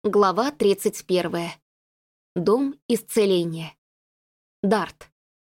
Глава 31. Дом исцеления. Дарт.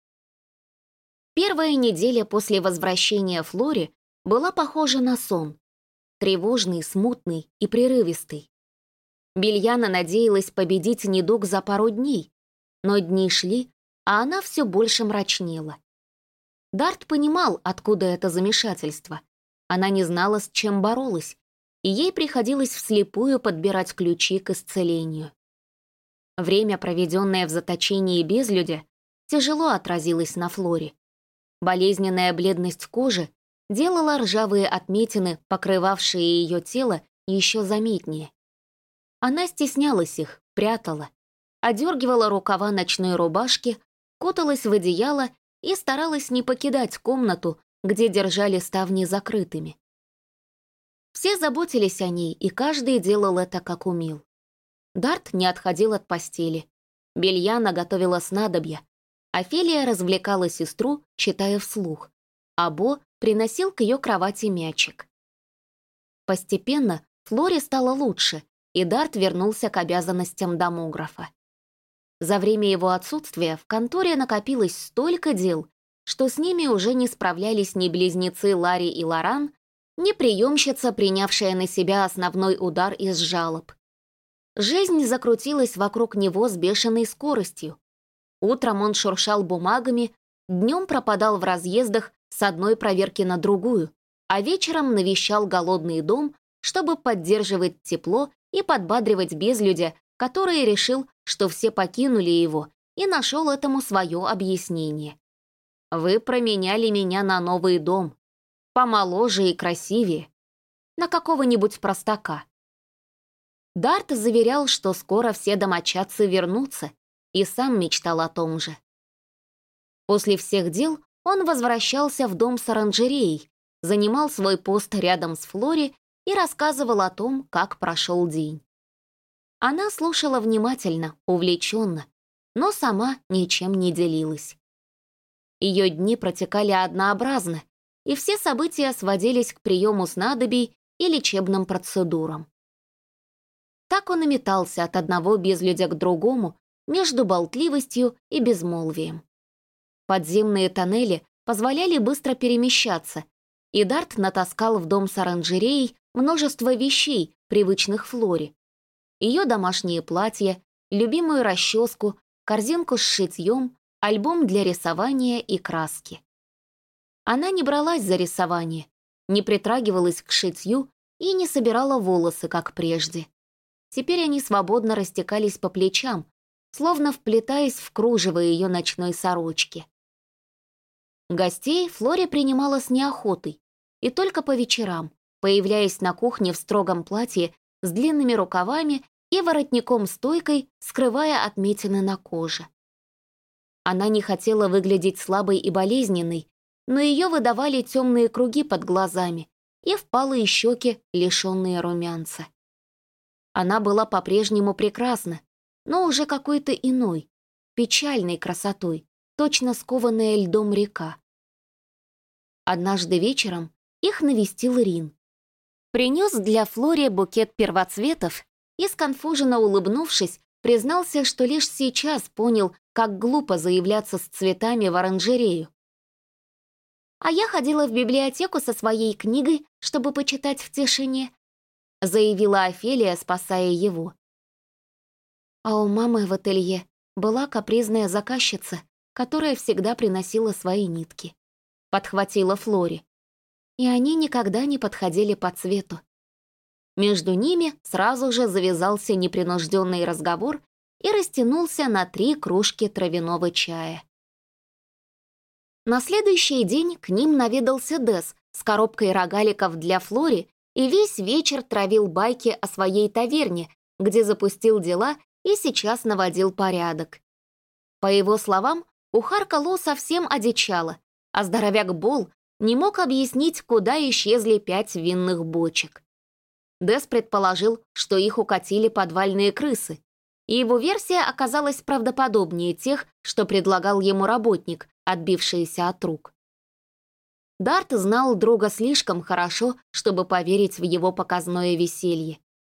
Первая неделя после возвращения Флори была похожа на сон. Тревожный, смутный и прерывистый. Бельяна надеялась победить недуг за пару дней, но дни шли, а она все больше мрачнела. Дарт понимал, откуда это замешательство. Она не знала, с чем боролась, и ей приходилось вслепую подбирать ключи к исцелению. Время, проведенное в заточении безлюдя, тяжело отразилось на Флоре. Болезненная бледность кожи делала ржавые отметины, покрывавшие ее тело, еще заметнее. Она стеснялась их, прятала, одергивала рукава ночной рубашки, куталась в одеяло и старалась не покидать комнату, где держали ставни закрытыми. Все заботились о ней, и каждый делал это, как умел. Дарт не отходил от постели. Бельяна готовила снадобья. Офелия развлекала сестру, читая вслух, а Бо приносил к ее кровати мячик. Постепенно Флоре стало лучше, и Дарт вернулся к обязанностям домографа. За время его отсутствия в конторе накопилось столько дел, что с ними уже не справлялись ни близнецы Ларри и Лоран, ни приемщица, принявшая на себя основной удар из жалоб. Жизнь закрутилась вокруг него с бешеной скоростью. Утром он шуршал бумагами, днем пропадал в разъездах с одной проверки на другую, а вечером навещал голодный дом, чтобы поддерживать тепло и подбадривать безлюдя, который решил, что все покинули его, и нашел этому свое объяснение. «Вы променяли меня на новый дом, помоложе и красивее, на какого-нибудь простака». Дарт заверял, что скоро все домочадцы вернутся, и сам мечтал о том же. После всех дел он возвращался в дом с оранжереей, занимал свой пост рядом с Флори и рассказывал о том, как прошел день. Она слушала внимательно, увлеченно, но сама ничем не делилась. Ее дни протекали однообразно, и все события сводились к приему снадобий и лечебным процедурам. Так он и метался от одного безлюдя к другому между болтливостью и безмолвием. Подземные тоннели позволяли быстро перемещаться, и Дарт натаскал в дом с оранжереей множество вещей, привычных Флоре. Ее домашние платья, любимую расческу, корзинку с шитьем, альбом для рисования и краски. Она не бралась за рисование, не притрагивалась к шитью и не собирала волосы, как прежде. Теперь они свободно растекались по плечам, словно вплетаясь в кружево ее ночной сорочки. Гостей Флори принимала с неохотой, и только по вечерам, появляясь на кухне в строгом платье с длинными рукавами и воротником-стойкой, скрывая отметины на коже. Она не хотела выглядеть слабой и болезненной, но ее выдавали темные круги под глазами и впалые щеки, лишенные румянца. Она была по-прежнему прекрасна, но уже какой-то иной, печальной красотой, точно скованная льдом река. Однажды вечером их навестил Рин. Принес для Флори букет первоцветов и, сконфуженно улыбнувшись, признался, что лишь сейчас понял, как глупо заявляться с цветами в оранжерею. «А я ходила в библиотеку со своей книгой, чтобы почитать в тишине», заявила Офелия, спасая его. А у мамы в ателье была капризная заказчица, которая всегда приносила свои нитки. Подхватила Флори. И они никогда не подходили по цвету. Между ними сразу же завязался непринужденный разговор и растянулся на 3 кружки травяного чая. На следующий день к ним наведался Дес с коробкой рогаликов для Флори и весь вечер травил байки о своей таверне, где запустил дела и сейчас наводил порядок. По его словам, кухарка Ло совсем одичала, а здоровяк Бол не мог объяснить, куда исчезли 5 винных бочек. Дес предположил, что их укатили подвальные крысы, и его версия оказалась правдоподобнее тех, что предлагал ему работник, отбившийся от рук. Дарт знал друга слишком хорошо, чтобы поверить в его показное веселье.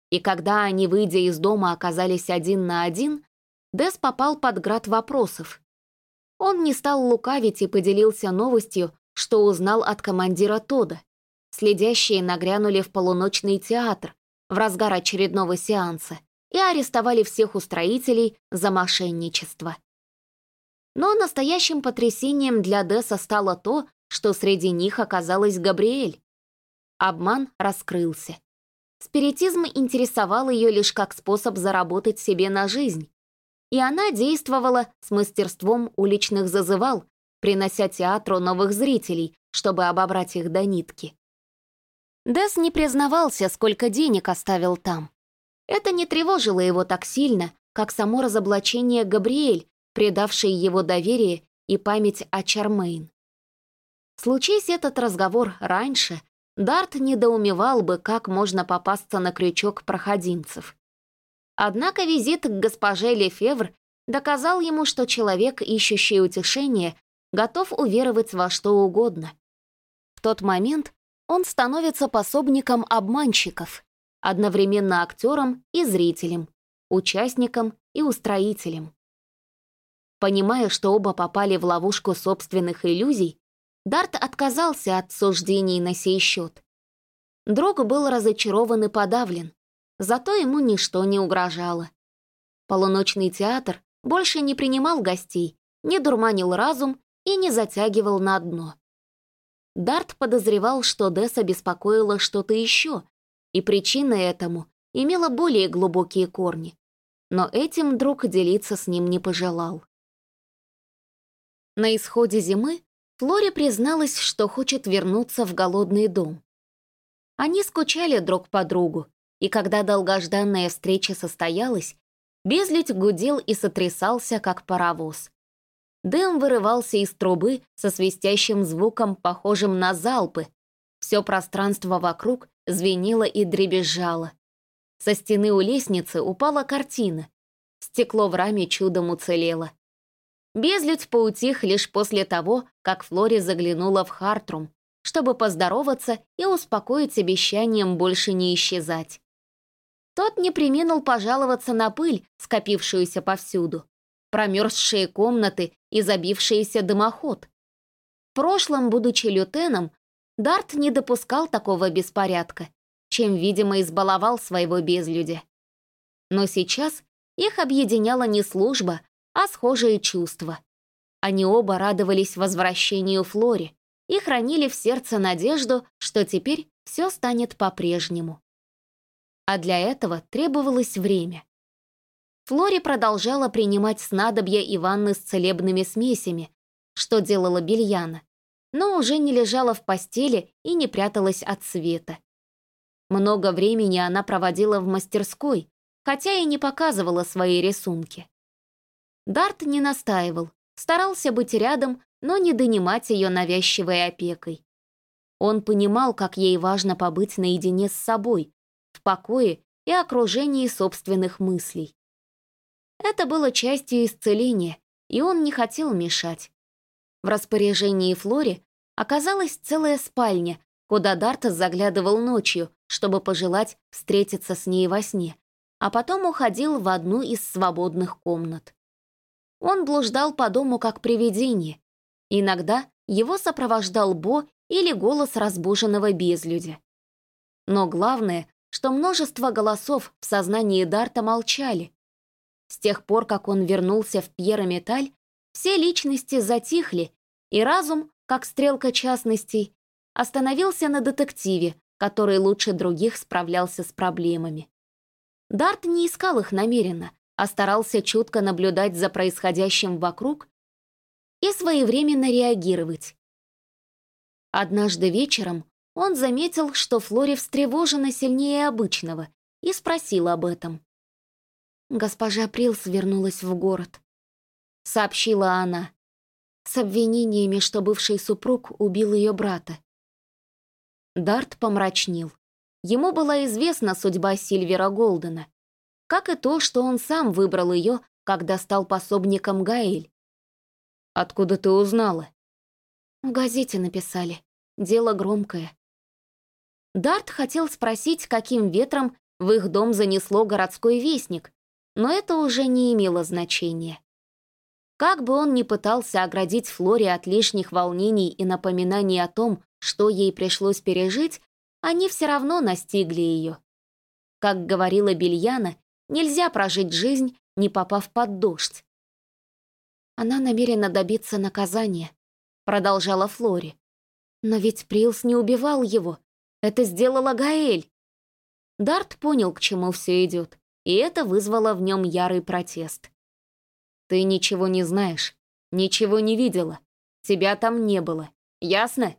И когда они, выйдя из дома, оказались один на один, Дес попал под град вопросов. Он не стал лукавить и поделился новостью, что узнал от командира Тода. Следящие нагрянули в полуночный театр в разгар очередного сеанса и арестовали всех устроителей за мошенничество. Но настоящим потрясением для Деса стало то, что среди них оказалась Габриэль. Обман раскрылся. Спиритизм интересовал ее лишь как способ заработать себе на жизнь, и она действовала с мастерством уличных зазывал, принося театру новых зрителей, чтобы обобрать их до нитки. Дес не признавался, сколько денег оставил там. Это не тревожило его так сильно, как само разоблачение Габриэль, предавшей его доверие и память о Чармейн. Случись этот разговор раньше, Дарт недоумевал бы, как можно попасться на крючок проходимцев. Однако визит к госпоже Лефевр доказал ему, что человек, ищущий утешение, готов уверовать во что угодно. В тот момент он становится пособником обманщиков, одновременно актером и зрителем, участником и устроителем. Понимая, что оба попали в ловушку собственных иллюзий, Дарт отказался от суждений на сей счет. Друг был разочарован и подавлен, зато ему ничто не угрожало. Полуночный театр больше не принимал гостей, не дурманил разум и не затягивал на дно. Дарт подозревал, что Деса беспокоило что-то еще, и причина этому имела более глубокие корни. Но этим друг делиться с ним не пожелал. На исходе зимы Флори призналась, что хочет вернуться в голодный дом. Они скучали друг по другу, и когда долгожданная встреча состоялась, Безлюдь гудел и сотрясался, как паровоз. Дым вырывался из трубы со свистящим звуком, похожим на залпы. Все пространство вокруг звенело и дребезжало. Со стены у лестницы упала картина. Стекло в раме чудом уцелело. Безлюдь поутих лишь после того, как Флори заглянула в Хартрум, чтобы поздороваться и успокоить обещанием больше не исчезать. Тот не преминул пожаловаться на пыль, скопившуюся повсюду, промерзшие комнаты и забившийся дымоход. В прошлом, будучи лютеном, Дарт не допускал такого беспорядка, чем, видимо, избаловал своего безлюдя. Но сейчас их объединяла не служба, а схожие чувства. Они оба радовались возвращению Флори и хранили в сердце надежду, что теперь все станет по-прежнему. А для этого требовалось время. Флори продолжала принимать снадобья и ванны с целебными смесями, что делала Бельяна, но уже не лежала в постели и не пряталась от света. Много времени она проводила в мастерской, хотя и не показывала свои рисунки. Дарт не настаивал, старался быть рядом, но не донимать ее навязчивой опекой. Он понимал, как ей важно побыть наедине с собой, в покое и окружении собственных мыслей. Это было частью исцеления, и он не хотел мешать. В распоряжении Флори оказалась целая спальня, куда Дарт заглядывал ночью, чтобы пожелать встретиться с ней во сне, а потом уходил в одну из свободных комнат. Он блуждал по дому как привидение. Иногда его сопровождал Бо или голос разбуженного безлюдя. Но главное, что множество голосов в сознании Дарта молчали. С тех пор, как он вернулся в Пьеро-Металь, все личности затихли, и разум, как стрелка частностей, остановился на детективе, который лучше других справлялся с проблемами. Дарт не искал их намеренно, а старался чутко наблюдать за происходящим вокруг и своевременно реагировать. Однажды вечером он заметил, что Флори встревожена сильнее обычного, и спросил об этом. «Госпожа Прилс вернулась в город», — сообщила она, с обвинениями, что бывший супруг убил ее брата. Дарт помрачнел. Ему была известна судьба Сильвера Голдена, как и то, что он сам выбрал ее, когда стал пособником Гаэль. «Откуда ты узнала?» «В газете написали. Дело громкое». Дарт хотел спросить, каким ветром В их дом занесло городской вестник, но это уже не имело значения. Как бы он ни пытался оградить Флоре от лишних волнений и напоминаний о том, что ей пришлось пережить, они все равно настигли ее. Как говорила Бельяна, нельзя прожить жизнь, не попав под дождь. «Она намерена добиться наказания», — продолжала Флори. «Но ведь Прилс не убивал его. Это сделала Гаэль». Дарт понял, к чему все идет, и это вызвало в нем ярый протест. «Ты ничего не знаешь, ничего не видела. Тебя там не было. Ясно?»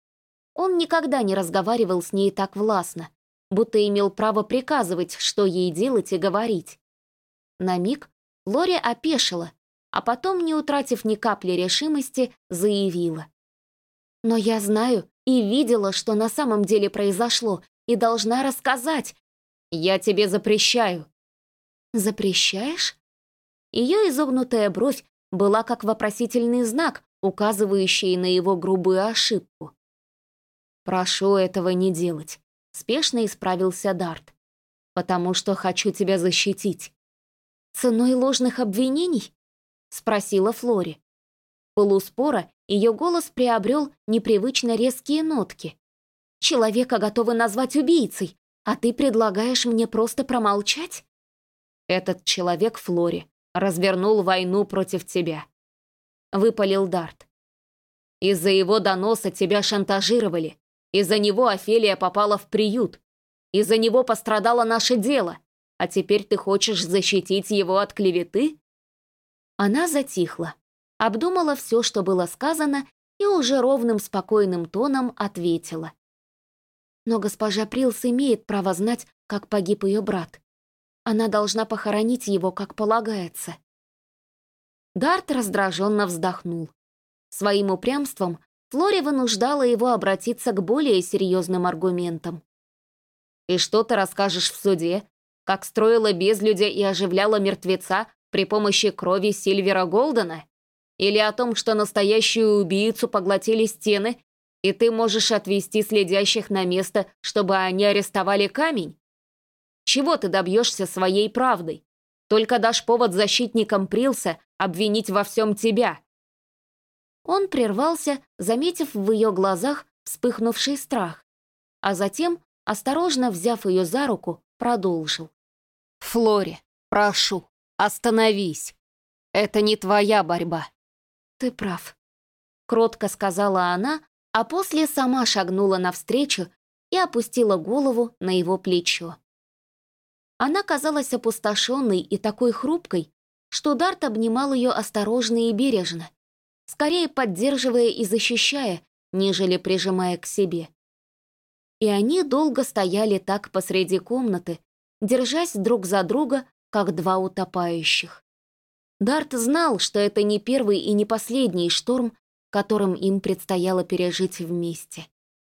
Он никогда не разговаривал с ней так властно, будто имел право приказывать, что ей делать и говорить. На миг Флори опешила, а потом, не утратив ни капли решимости, заявила. «Но я знаю и видела, что на самом деле произошло, и должна рассказать. Я тебе запрещаю». «Запрещаешь?» Ее изогнутая бровь была как вопросительный знак, указывающий на его грубую ошибку. «Прошу этого не делать», — спешно исправился Дарт. «Потому что хочу тебя защитить». «Ценой ложных обвинений?» — спросила Флори. В полуспора ее голос приобрел непривычно резкие нотки. «Человека готовы назвать убийцей, а ты предлагаешь мне просто промолчать?» «Этот человек, Флори, развернул войну против тебя», — выпалил Дарт. «Из-за его доноса тебя шантажировали. Из-за него Офелия попала в приют. Из-за него пострадало наше дело. А теперь ты хочешь защитить его от клеветы?» Она затихла, обдумала все, что было сказано, и уже ровным, спокойным тоном ответила. «Но госпожа Прилс имеет право знать, как погиб ее брат. Она должна похоронить его, как полагается». Дарт раздраженно вздохнул. Своим упрямством Флори вынуждала его обратиться к более серьезным аргументам. «И что ты расскажешь в суде? Как строила безлюдя и оживляла мертвеца при помощи крови Сильвера Голдена? Или о том, что настоящую убийцу поглотили стены, и ты можешь отвести следящих на место, чтобы они арестовали камень? Чего ты добьешься своей правдой? Только дашь повод защитникам Прилса обвинить во всем тебя». Он прервался, заметив в ее глазах вспыхнувший страх, а затем, осторожно взяв ее за руку, продолжил. «Флори, прошу, остановись. Это не твоя борьба». «Ты прав», — кротко сказала она, а после сама шагнула навстречу и опустила голову на его плечо. Она казалась опустошенной и такой хрупкой, что Дарт обнимал ее осторожно и бережно, скорее поддерживая и защищая, нежели прижимая к себе. И они долго стояли так посреди комнаты, держась друг за друга, как два утопающих. Дарт знал, что это не первый и не последний шторм, которым им предстояло пережить вместе.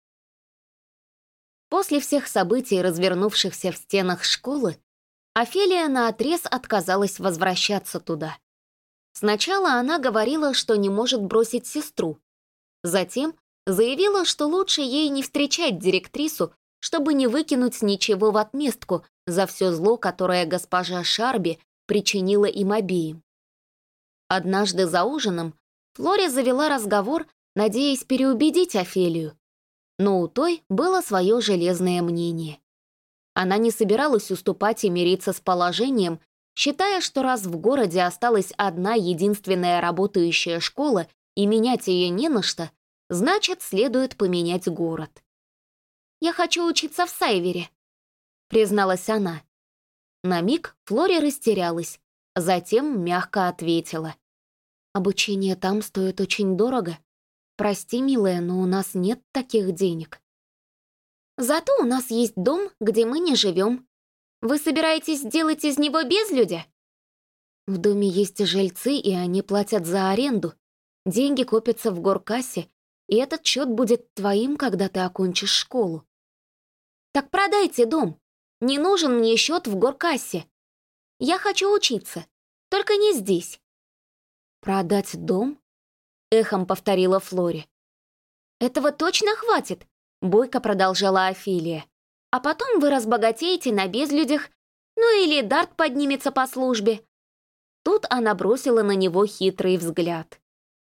После всех событий, развернувшихся в стенах школы, Офелия наотрез отказалась возвращаться туда. Сначала она говорила, что не может бросить сестру. Затем заявила, что лучше ей не встречать директрису, чтобы не выкинуть ничего в отместку за все зло, которое госпожа Шарби причинила им обеим. Однажды за ужином Флори завела разговор, надеясь переубедить Офелию, но у той было свое железное мнение. Она не собиралась уступать и мириться с положением, считая, что раз в городе осталась одна единственная работающая школа и менять ее не на что, значит, следует поменять город. «Я хочу учиться в Сайвере», — призналась она. На миг Флори растерялась, затем мягко ответила. «Обучение там стоит очень дорого. Прости, милая, но у нас нет таких денег». «Зато у нас есть дом, где мы не живем. Вы собираетесь сделать из него безлюдя?» «В доме есть жильцы, и они платят за аренду. Деньги копятся в горкассе, и этот счет будет твоим, когда ты окончишь школу». «Так продайте дом. Не нужен мне счет в горкассе. Я хочу учиться, только не здесь». «Продать дом?» — эхом повторила Флори. «Этого точно хватит», — бойко продолжала Офелия. А потом вы разбогатеете на безлюдях, ну или Дарт поднимется по службе». Тут она бросила на него хитрый взгляд.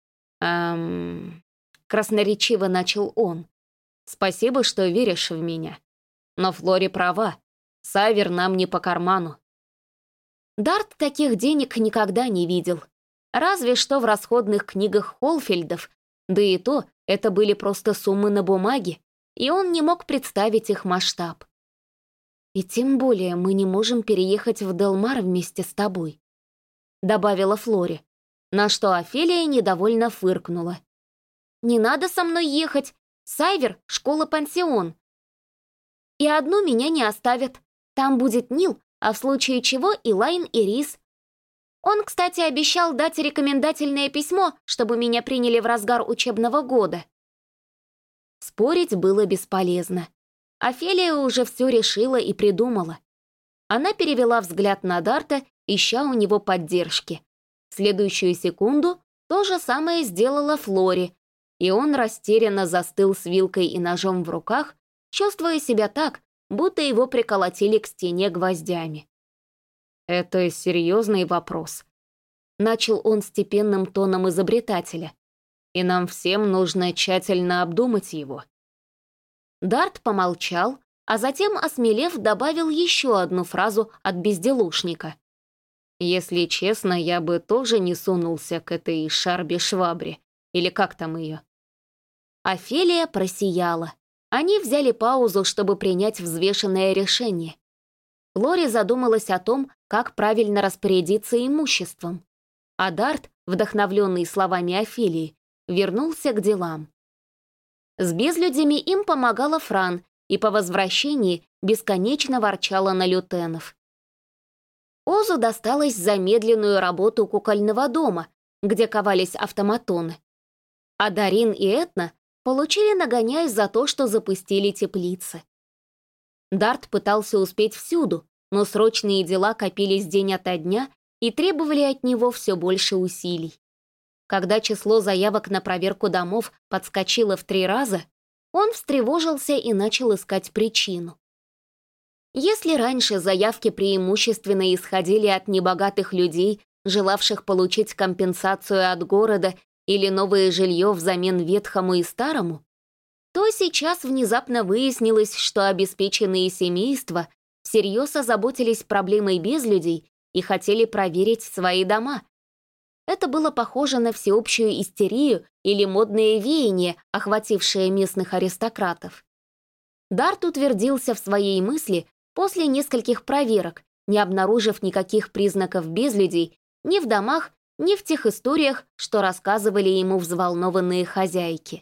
Красноречиво начал он. «Спасибо, что веришь в меня. Но Флори права. Сайвер нам не по карману». Дарт таких денег никогда не видел. Разве что в расходных книгах Холфельдов, да и то это были просто суммы на бумаге, и он не мог представить их масштаб. «И тем более мы не можем переехать в Делмар вместе с тобой», — добавила Флори, на что Офелия недовольно фыркнула. «Не надо со мной ехать. Сайвер — школа-пансион. И одну меня не оставят. Там будет Нил, а в случае чего и Лайн, и Рис. Он, кстати, обещал дать рекомендательное письмо, чтобы меня приняли в разгар учебного года». Спорить было бесполезно. Офелия уже все решила и придумала. Она перевела взгляд на Дарта, ища у него поддержки. В следующую секунду то же самое сделала Флори, и он растерянно застыл с вилкой и ножом в руках, чувствуя себя так, будто его приколотили к стене гвоздями. «Это серьезный вопрос», — начал он степенным тоном изобретателя, «и нам всем нужно тщательно обдумать его». Дарт помолчал, а затем, осмелев, добавил еще одну фразу от безделушника. «Если честно, я бы тоже не сунулся к этой Шарби-Швабре, или как там ее». Офелия просияла. Они взяли паузу, чтобы принять взвешенное решение. Флори задумалась о том, как правильно распорядиться имуществом. А Дарт, вдохновленный словами Офелии, вернулся к делам. С безлюдями им помогала Фран, и по возвращении бесконечно ворчала на лютенов. Озу досталась за медленную работу кукольного дома, где ковались автоматоны. А Дарин и Этна получили нагоняй за то, что запустили теплицы. Дарт пытался успеть всюду, но срочные дела копились день ото дня и требовали от него все больше усилий. Когда число заявок на проверку домов подскочило в 3 раза, он встревожился и начал искать причину. Если раньше заявки преимущественно исходили от небогатых людей, желавших получить компенсацию от города или новое жилье взамен ветхому и старому, то сейчас внезапно выяснилось, что обеспеченные семейства всерьез озаботились проблемой безлюдей и хотели проверить свои дома. Это было похоже на всеобщую истерию или модное веяние, охватившее местных аристократов. Дарт утвердился в своей мысли после нескольких проверок, не обнаружив никаких признаков безлюдей ни в домах, ни в тех историях, что рассказывали ему взволнованные хозяйки.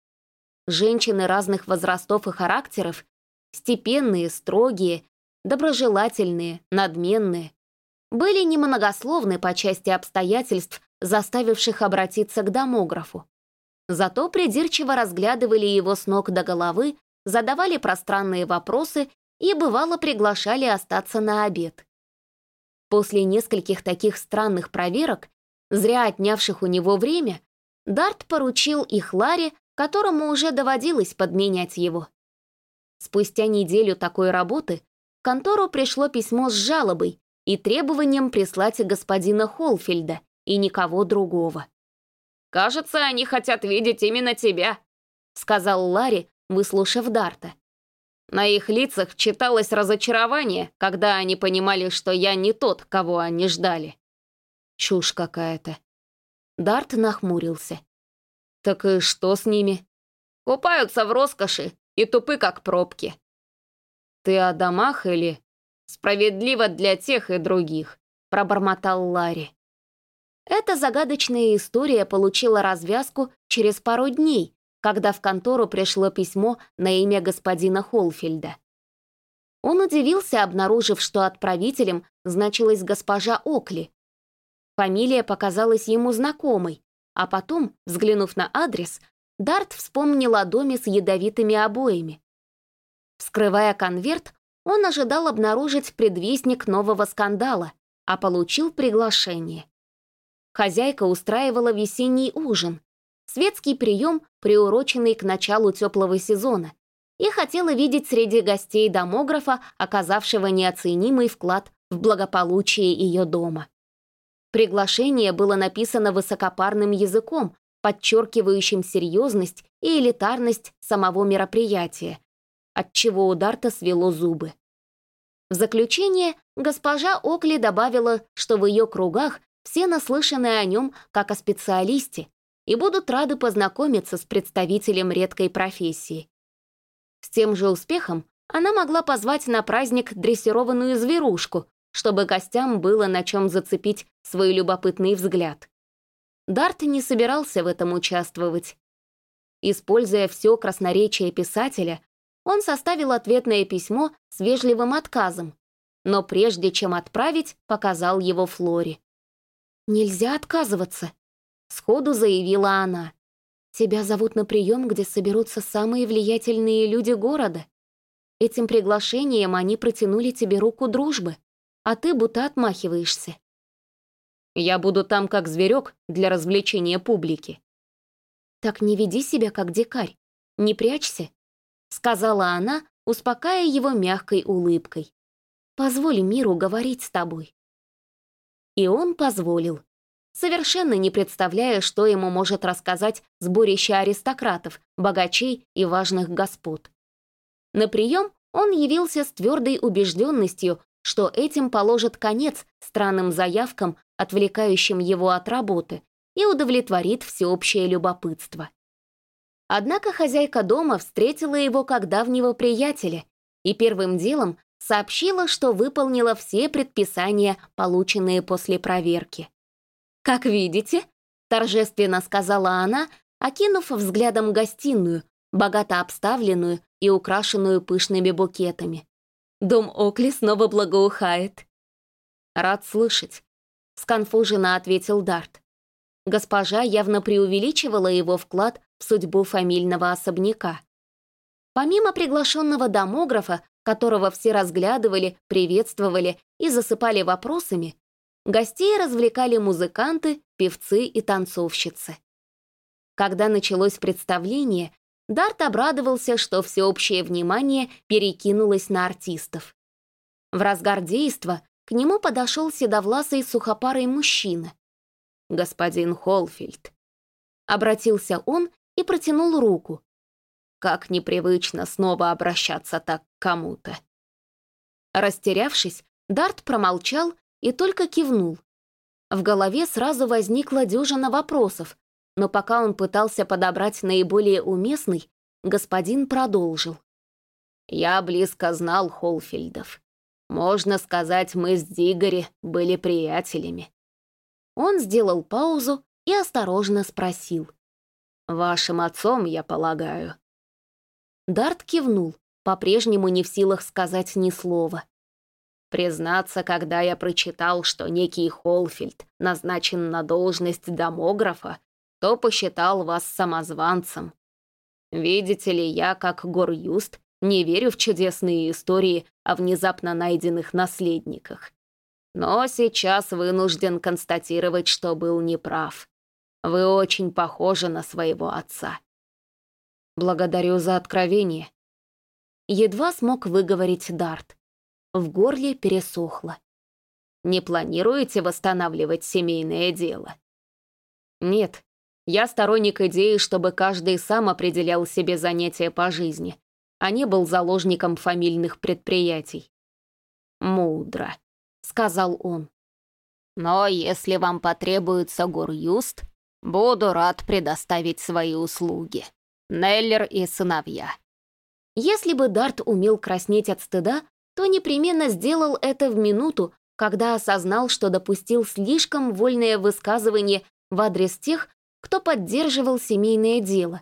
Женщины разных возрастов и характеров, степенные, строгие, доброжелательные, надменные, были немногословны по части обстоятельств, заставивших обратиться к домографу. Зато придирчиво разглядывали его с ног до головы, задавали пространные вопросы и, бывало, приглашали остаться на обед. После нескольких таких странных проверок, зря отнявших у него время, Дарт поручил их Ларе, которому уже доводилось подменять его. Спустя неделю такой работы в контору пришло письмо с жалобой и требованием прислать господина Холфельда и никого другого. «Кажется, они хотят видеть именно тебя», — сказал Ларри, выслушав Дарта. «На их лицах читалось разочарование, когда они понимали, что я не тот, кого они ждали». «Чушь какая-то». Дарт нахмурился. «Так и что с ними?» «Купаются в роскоши и тупы, как пробки». «Ты о домах или...» «Справедливо для тех и других», — пробормотал Ларри. Эта загадочная история получила развязку через пару дней, когда в контору пришло письмо на имя господина Холфельда. Он удивился, обнаружив, что отправителем значилась госпожа Окли. Фамилия показалась ему знакомой, а потом, взглянув на адрес, Дарт вспомнил о доме с ядовитыми обоями. Вскрывая конверт, он ожидал обнаружить предвестник нового скандала, а получил приглашение. Хозяйка устраивала весенний ужин, светский прием, приуроченный к началу теплого сезона, и хотела видеть среди гостей домографа, оказавшего неоценимый вклад в благополучие ее дома. Приглашение было написано высокопарным языком, подчеркивающим серьезность и элитарность самого мероприятия, отчего у Дарта свело зубы. В заключение госпожа Окли добавила, что в ее кругах все наслышаны о нем как о специалисте и будут рады познакомиться с представителем редкой профессии. С тем же успехом она могла позвать на праздник дрессированную зверушку, чтобы гостям было на чем зацепить свой любопытный взгляд. Дарт не собирался в этом участвовать. Используя все красноречие писателя, он составил ответное письмо с вежливым отказом, но прежде чем отправить, показал его Флоре. «Нельзя отказываться», — сходу заявила она. «Тебя зовут на прием, где соберутся самые влиятельные люди города. Этим приглашением они протянули тебе руку дружбы, а ты будто отмахиваешься». «Я буду там как зверек для развлечения публики». «Так не веди себя как дикарь, не прячься», — сказала она, успокаивая его мягкой улыбкой. «Позволь миру говорить с тобой». И он позволил, совершенно не представляя, что ему может рассказать сборище аристократов, богачей и важных господ. На прием он явился с твердой убежденностью, что этим положит конец странным заявкам, отвлекающим его от работы, и удовлетворит всеобщее любопытство. Однако хозяйка дома встретила его как давнего приятеля и первым делом сообщила, что выполнила все предписания, полученные после проверки. «Как видите», — торжественно сказала она, окинув взглядом гостиную, богато обставленную и украшенную пышными букетами. «Дом Окли снова благоухает». «Рад слышать», — сконфуженно ответил Дарт. Госпожа явно преувеличивала его вклад в судьбу фамильного особняка. Помимо приглашенного домографа, которого все разглядывали, приветствовали и засыпали вопросами, гостей развлекали музыканты, певцы и танцовщицы. Когда началось представление, Дарт обрадовался, что всеобщее внимание перекинулось на артистов. В разгар действа к нему подошел седовласый сухопарый мужчина. «Господин Холфильд», — обратился он и протянул руку. «Как непривычно снова обращаться так к кому-то». Растерявшись, Дарт промолчал и только кивнул. В голове сразу возникла дюжина вопросов, но пока он пытался подобрать наиболее уместный, господин продолжил. «Я близко знал Холфильдов. Можно сказать, мы с Дигори были приятелями». Он сделал паузу и осторожно спросил. «Вашим отцом, я полагаю?» Дарт кивнул, по-прежнему не в силах сказать ни слова. «Признаться, когда я прочитал, что некий Холфильд назначен на должность домографа, то посчитал вас самозванцем. Видите ли, я, как Гор-Юст, не верю в чудесные истории о внезапно найденных наследниках. Но сейчас вынужден констатировать, что был неправ. Вы очень похожи на своего отца». «Благодарю за откровение». Едва смог выговорить Дарт. В горле пересохло. «Не планируете восстанавливать семейное дело?» «Нет, я сторонник идеи, чтобы каждый сам определял себе занятия по жизни, а не был заложником фамильных предприятий». «Мудро», — сказал он. «Но если вам потребуется Гор-Юст, буду рад предоставить свои услуги. Неллер и сыновья». Если бы Дарт умел краснеть от стыда, то непременно сделал это в минуту, когда осознал, что допустил слишком вольное высказывание в адрес тех, кто поддерживал семейное дело.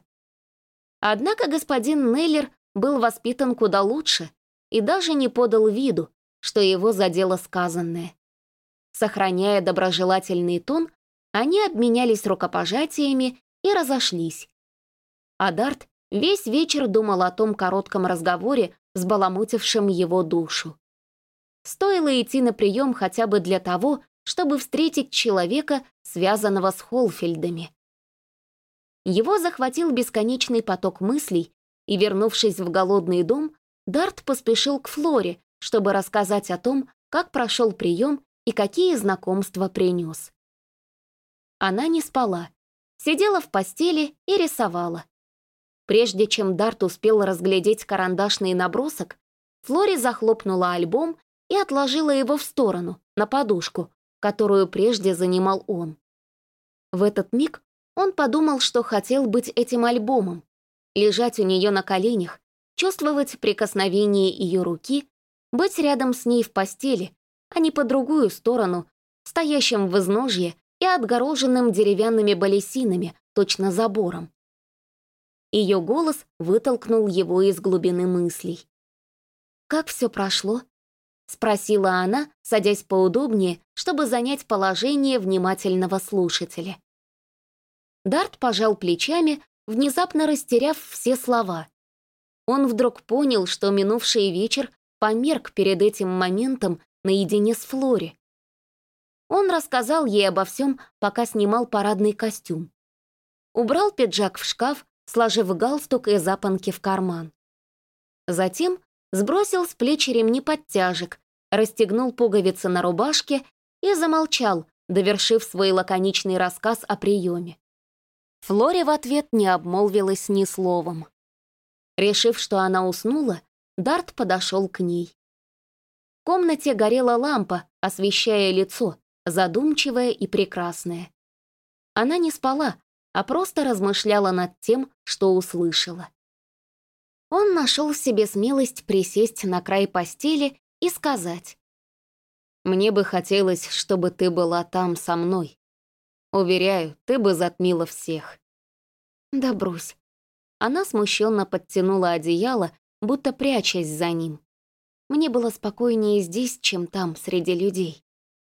Однако господин Неллер был воспитан куда лучше и даже не подал виду, что его задело сказанное. Сохраняя доброжелательный тон, они обменялись рукопожатиями и разошлись. А Дарт весь вечер думал о том коротком разговоре, взбаламутившем его душу. Стоило идти на прием хотя бы для того, чтобы встретить человека, связанного с Холфильдами. Его захватил бесконечный поток мыслей, и, вернувшись в голодный дом, Дарт поспешил к Флоре, чтобы рассказать о том, как прошел прием и какие знакомства принес. Она не спала, сидела в постели и рисовала. Прежде чем Дарт успел разглядеть карандашный набросок, Флори захлопнула альбом и отложила его в сторону, на подушку, которую прежде занимал он. В этот миг он подумал, что хотел быть этим альбомом, лежать у нее на коленях, чувствовать прикосновение ее руки, быть рядом с ней в постели, а не по другую сторону, стоящим в изножье и отгороженным деревянными балясинами, точно забором. Ее голос вытолкнул его из глубины мыслей. «Как все прошло?» — спросила она, садясь поудобнее, чтобы занять положение внимательного слушателя. Дарт пожал плечами, внезапно растеряв все слова. Он вдруг понял, что минувший вечер померк перед этим моментом наедине с Флори. Он рассказал ей обо всем, пока снимал парадный костюм. Убрал пиджак в шкаф, сложив галстук и запонки в карман. Затем сбросил с плеч ремни подтяжек, расстегнул пуговицы на рубашке и замолчал, довершив свой лаконичный рассказ о приеме. Флори в ответ не обмолвилась ни словом. Решив, что она уснула, Дарт подошел к ней. В комнате горела лампа, освещая лицо, задумчивое и прекрасное. Она не спала, а просто размышляла над тем, что услышала. Он нашел в себе смелость присесть на край постели и сказать: «Мне бы хотелось, чтобы ты была там со мной. Уверяю, ты бы затмила всех». «Да брось». Она смущенно подтянула одеяло, будто прячась за ним. Мне было спокойнее здесь, чем там, среди людей.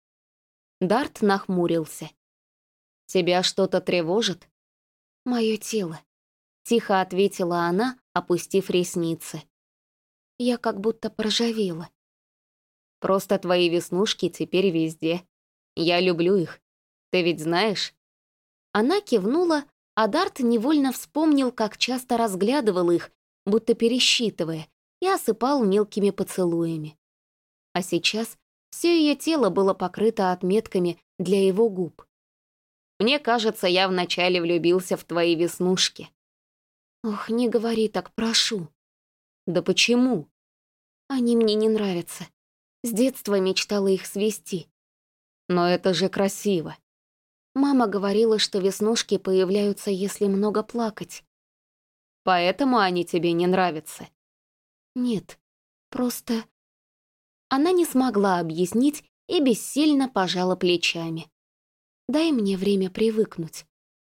Дарт нахмурился. «Тебя что-то тревожит?» «Мое тело», — тихо ответила она, опустив ресницы. «Я как будто поржавела». «Просто твои веснушки теперь везде. Я люблю их. Ты ведь знаешь?» Она кивнула, а Дарт невольно вспомнил, как часто разглядывал их, будто пересчитывая, и осыпал мелкими поцелуями. А сейчас все ее тело было покрыто отметками для его губ. «Мне кажется, я вначале влюбился в твои веснушки». «Ох, не говори так, прошу». «Да почему?» «Они мне не нравятся. С детства мечтала их свести». «Но это же красиво». Мама говорила, что веснушки появляются, если много плакать. «Поэтому они тебе не нравятся?» «Нет, просто...» Она не смогла объяснить и бессильно пожала плечами. «Дай мне время привыкнуть».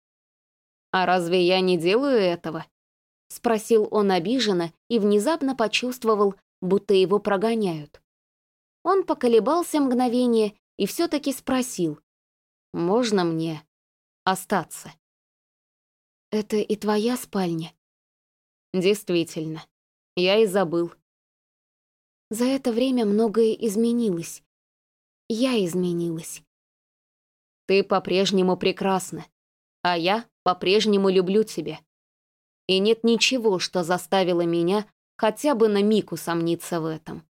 «А разве я не делаю этого?» — спросил он обиженно и внезапно почувствовал, будто его прогоняют. Он поколебался мгновение и все-таки спросил: «Можно мне остаться?» «Это и твоя спальня?» «Действительно, я и забыл». За это время многое изменилось. Я изменилась. «Ты по-прежнему прекрасна, а я по-прежнему люблю тебя. И нет ничего, что заставило меня хотя бы на миг усомниться в этом».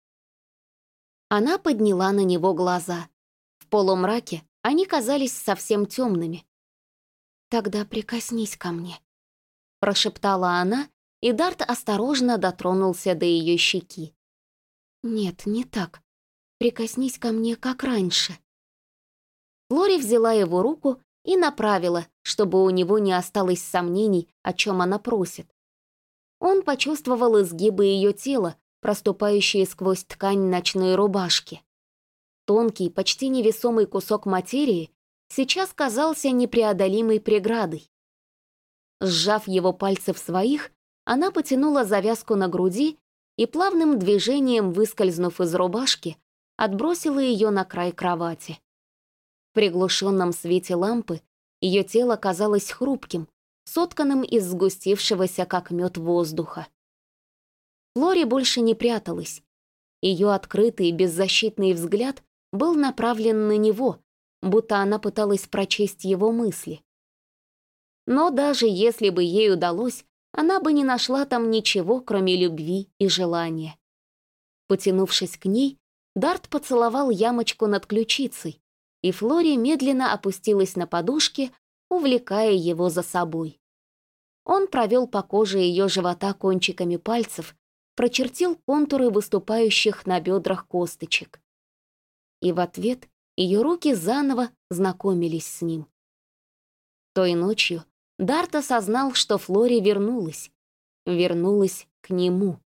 Она подняла на него глаза. В полумраке они казались совсем темными. «Тогда прикоснись ко мне», — прошептала она, и Дарт осторожно дотронулся до ее щеки. «Нет, не так. Прикоснись ко мне, как раньше». Флори взяла его руку и направила, чтобы у него не осталось сомнений, о чем она просит. Он почувствовал изгибы ее тела, проступающие сквозь ткань ночной рубашки. Тонкий, почти невесомый кусок материи сейчас казался непреодолимой преградой. Сжав его пальцы в своих, она потянула завязку на груди и плавным движением, выскользнув из рубашки, отбросила ее на край кровати. В приглушенном свете лампы ее тело казалось хрупким, сотканным из сгустившегося, как мед, воздуха. Флори больше не пряталась. Ее открытый, беззащитный взгляд был направлен на него, будто она пыталась прочесть его мысли. Но даже если бы ей удалось, она бы не нашла там ничего, кроме любви и желания. Потянувшись к ней, Дарт поцеловал ямочку над ключицей, и Флори медленно опустилась на подушке, увлекая его за собой. Он провел по коже ее живота кончиками пальцев, прочертил контуры выступающих на бедрах косточек. И в ответ ее руки заново знакомились с ним. Той ночью Дарт осознал, что Флори вернулась к нему.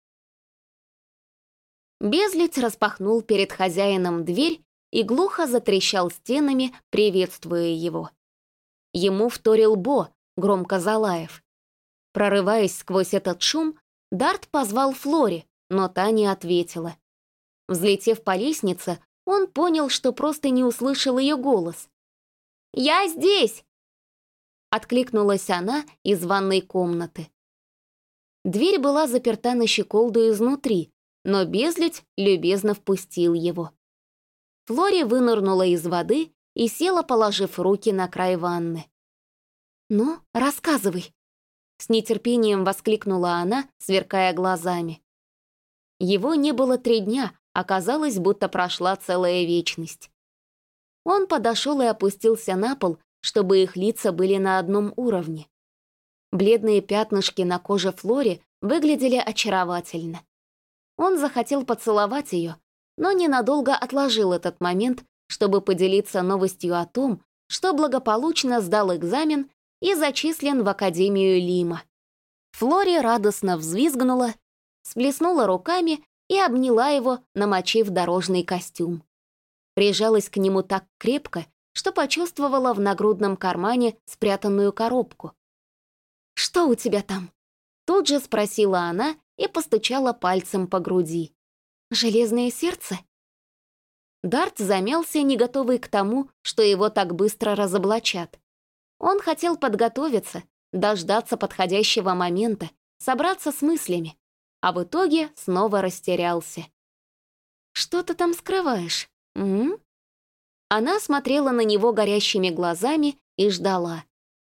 Безлюдь распахнул перед хозяином дверь и глухо затрещал стенами, приветствуя его. Ему вторил Бо, громко залаев. Прорываясь сквозь этот шум, Дарт позвал Флори, но та не ответила. Взлетев по лестнице, он понял, что просто не услышал ее голос. «Я здесь!» — откликнулась она из ванной комнаты. Дверь была заперта на щеколду изнутри, но Безлюдь любезно впустил его. Флори вынырнула из воды и села, положив руки на край ванны. «Ну, рассказывай!» — с нетерпением воскликнула она, сверкая глазами. Его не было 3 дня, а казалось, будто прошла целая вечность. Он подошел и опустился на пол, чтобы их лица были на одном уровне. Бледные пятнышки на коже Флори выглядели очаровательно. Он захотел поцеловать ее, но ненадолго отложил этот момент, чтобы поделиться новостью о том, что благополучно сдал экзамен и зачислен в Академию Лима. Флори радостно взвизгнула, сплеснула руками и обняла его, намочив дорожный костюм. Прижалась к нему так крепко, что почувствовала в нагрудном кармане спрятанную коробку. «Что у тебя там?» Тут же спросила она и постучала пальцем по груди. «Железное сердце?» Дарт замялся, не готовый к тому, что его так быстро разоблачат. Он хотел подготовиться, дождаться подходящего момента, собраться с мыслями, а в итоге снова растерялся. «Что ты там скрываешь, м?», Она смотрела на него горящими глазами и ждала.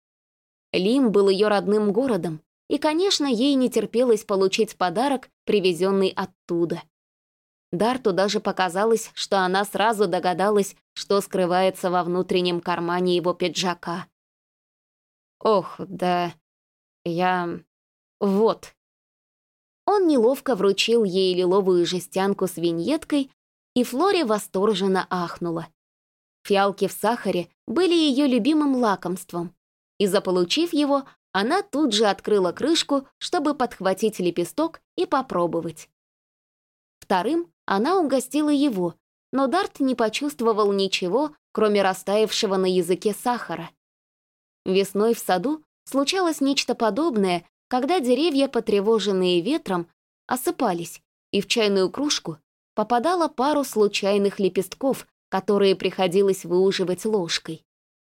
Лим был ее родным городом, и, конечно, ей не терпелось получить подарок, привезенный оттуда. Дарту даже показалось, что она сразу догадалась, что скрывается во внутреннем кармане его пиджака. «Ох, да, вот». Он неловко вручил ей лиловую жестянку с виньеткой, и Флори восторженно ахнула. Фиалки в сахаре были ее любимым лакомством, и, заполучив его, она тут же открыла крышку, чтобы подхватить лепесток и попробовать. Вторым она угостила его, но Дарт не почувствовал ничего, кроме растаявшего на языке сахара. Весной в саду случалось нечто подобное, когда деревья, потревоженные ветром, осыпались, и в чайную кружку попадало пару случайных лепестков, которые приходилось выуживать ложкой.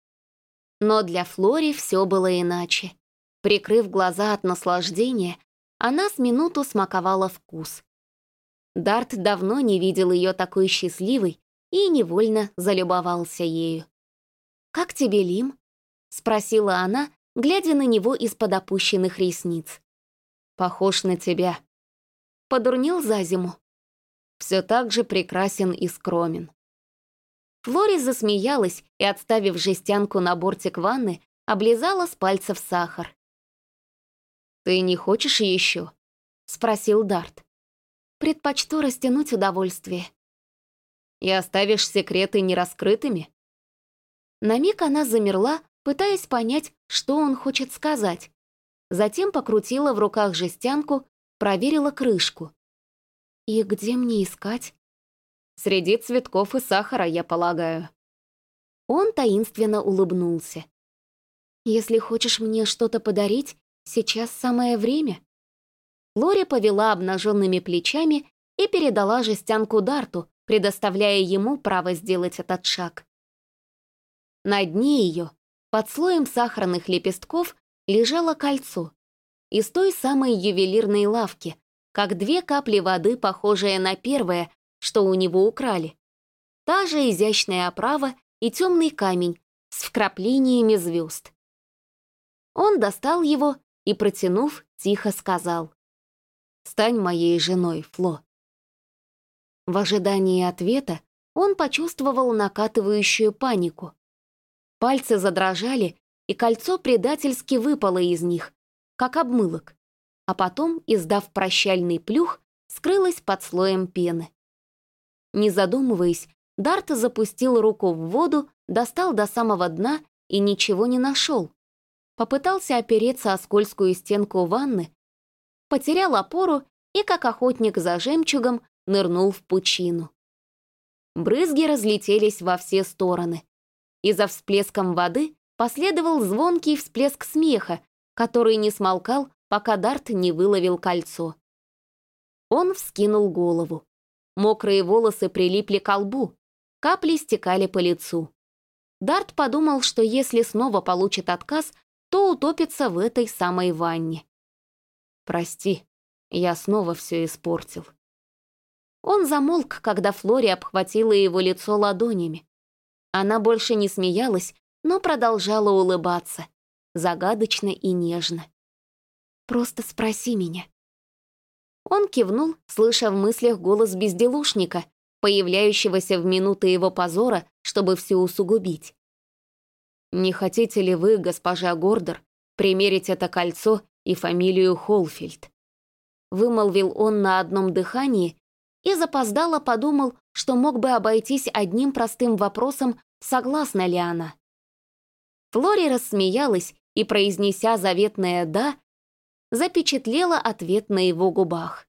Но для Флори все было иначе. Прикрыв глаза от наслаждения, она с минуту смаковала вкус. Дарт давно не видел ее такой счастливой и невольно залюбовался ею. «Как тебе, Лим?» — спросила она, глядя на него из-под опущенных ресниц. «Похож на тебя». Подурнел за зиму. Все так же прекрасен и скромен. Флори засмеялась и, отставив жестянку на бортик ванны, облизала с пальцев сахар. «Ты не хочешь еще?» — спросил Дарт. «Предпочту растянуть удовольствие». «И оставишь секреты нераскрытыми?» На миг она замерла, пытаясь понять, что он хочет сказать. Затем покрутила в руках жестянку, проверила крышку. «И где мне искать?» «Среди цветков и сахара, я полагаю». Он таинственно улыбнулся. «Если хочешь мне что-то подарить, сейчас самое время». Лори повела обнаженными плечами и передала жестянку Дарту, предоставляя ему право сделать этот шаг. На дне ее, под слоем сахарных лепестков, лежало кольцо. Из той самой ювелирной лавки, как 2 капли воды, похожие на первое, что у него украли. Та же изящная оправа и темный камень с вкраплениями звезд. Он достал его и, протянув, тихо сказал: «Стань моей женой, Фло». В ожидании ответа он почувствовал накатывающую панику. Пальцы задрожали, и кольцо предательски выпало из них, как обмылок, а потом, издав прощальный плюх, скрылось под слоем пены. Не задумываясь, Дарт запустил руку в воду, достал до самого дна и ничего не нашел. Попытался опереться о скользкую стенку ванны, потерял опору и, как охотник за жемчугом, нырнул в пучину. Брызги разлетелись во все стороны, и за всплеском воды последовал звонкий всплеск смеха, который не смолкал, пока Дарт не выловил кольцо. Он вскинул голову. Мокрые волосы прилипли к лбу, капли стекали по лицу. Дарт подумал, что если снова получит отказ, то утопится в этой самой ванне. «Прости, я снова все испортил». Он замолк, когда Флори обхватила его лицо ладонями. Она больше не смеялась, но продолжала улыбаться, загадочно и нежно. «Просто спроси меня». Он кивнул, слыша в мыслях голос безделушника, появляющегося в минуты его позора, чтобы все усугубить. «Не хотите ли вы, госпожа Гордор, примерить это кольцо и фамилию Холфильд?» Вымолвил он на одном дыхании и запоздало подумал, что мог бы обойтись одним простым вопросом, согласна ли она. Флори рассмеялась и, произнеся заветное «да», запечатлела ответ на его губах.